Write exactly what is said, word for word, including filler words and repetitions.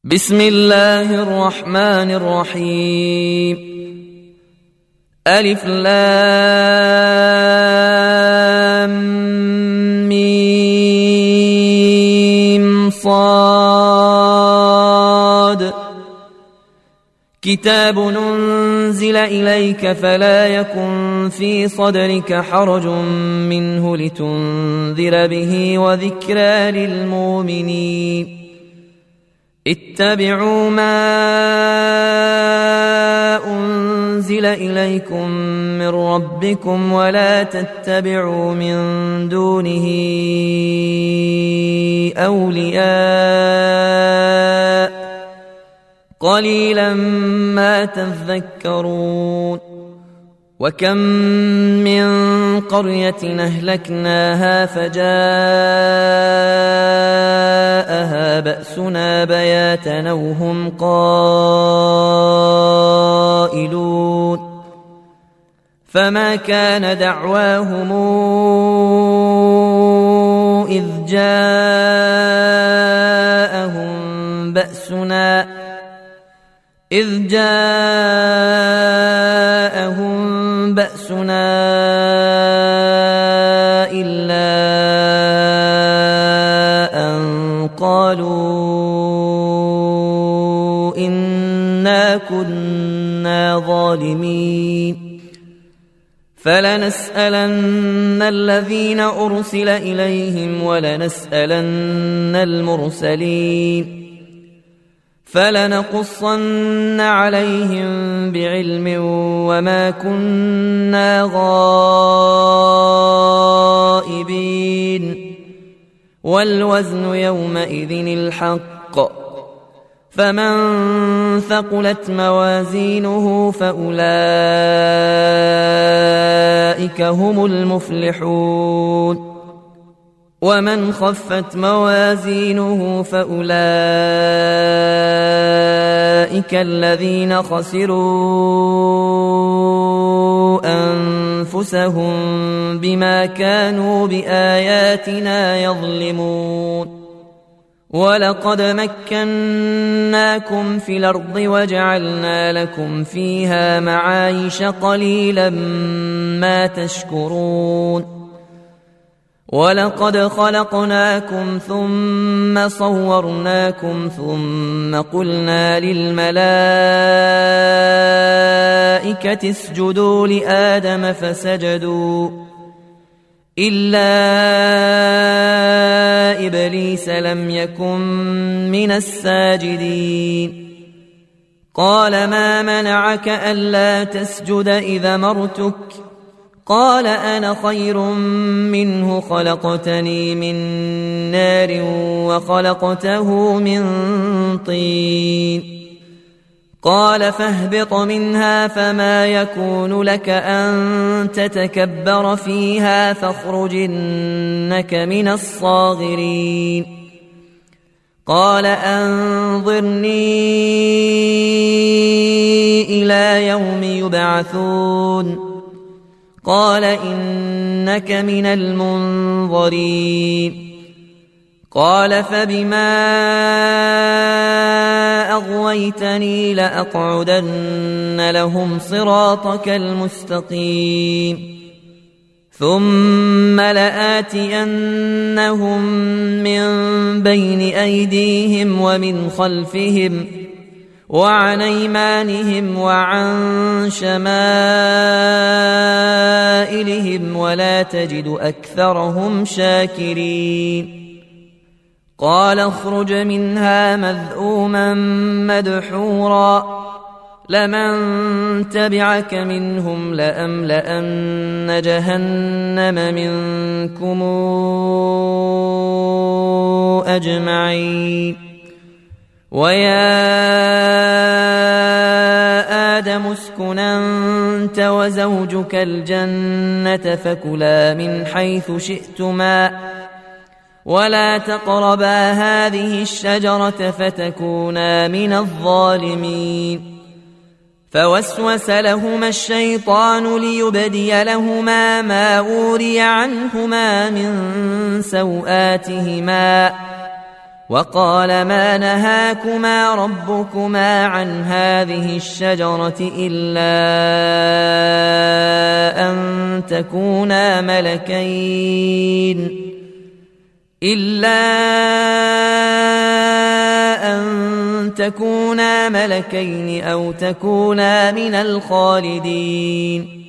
بسم الله الرحمن الرحيم. ألف لام ميم صاد. كتاب أنزل إليك فلا يكن في صدرك حرج منه لتنذر به وذكرى للمؤمنين. اتبعوا ما أنزل إليكم من ربكم ولا تتبعوا من دونه أولياء قليلا ما تذكرون. وكم من قرية أهلكناها فجاءها بأسنا بياتا أو هم قائلون. فما كان دعواهم إذ جاءهم بأسنا إذ جاءهم بأسنا إلا أن قالوا إنا كنا ظالمين. فلنسألن الذين أرسل إليهم ولنسألن المرسلين. فلنقصن عليهم بعلم وما كنا غائبين. والوزن يومئذ الحق. فمن ثقلت موازينه فأولئك هم المفلحون. ومن خفت موازينه فأولئك الذين خسروا أنفسهم بما كانوا بآياتنا يظلمون. ولقد مكناكم في الأرض وجعلنا لكم فيها معايش قليلا ما تشكرون. ولقد خلقناكم ثم صورناكم ثم قلنا للملائكة اسجدوا لآدم فسجدوا إلا إبليس لم يكن من الساجدين. قال ما منعك ألا تسجد إذا أمرتك؟ قال أنا خير منه خلقتني من نار وخلقته من طين. قال فاهبط منها فما يكون لك أن تتكبر فيها فاخرج إنك من الصاغرين. قال أنظرني إلى يوم يبعثون. قال إنك من المنظرين. قال فبما أغويتني لأقعدن لهم صراطك المستقيم ثم لآتينهم من بين أيديهم ومن خلفهم وعن أيمانهم وعن شمائلهم ولا تجد أكثرهم شاكرين. قال اخرج منها مذءوما مدحورا لمن تبعك منهم لأملأن جهنم منكم أجمعين. ويا آدم اسكن أنت وزوجك الجنة فكلا من حيث شئتما ولا تقربا هذه الشجرة فتكونا من الظالمين. فوسوس لهما الشيطان ليبدي لهما ما أوري عنهما من سوآتهما وقال ما نهاكما ربكما عن هذه الشجرة إلا أن تكونا ملكين إلا أن تكونا ملكين أو تكونا من الخالدين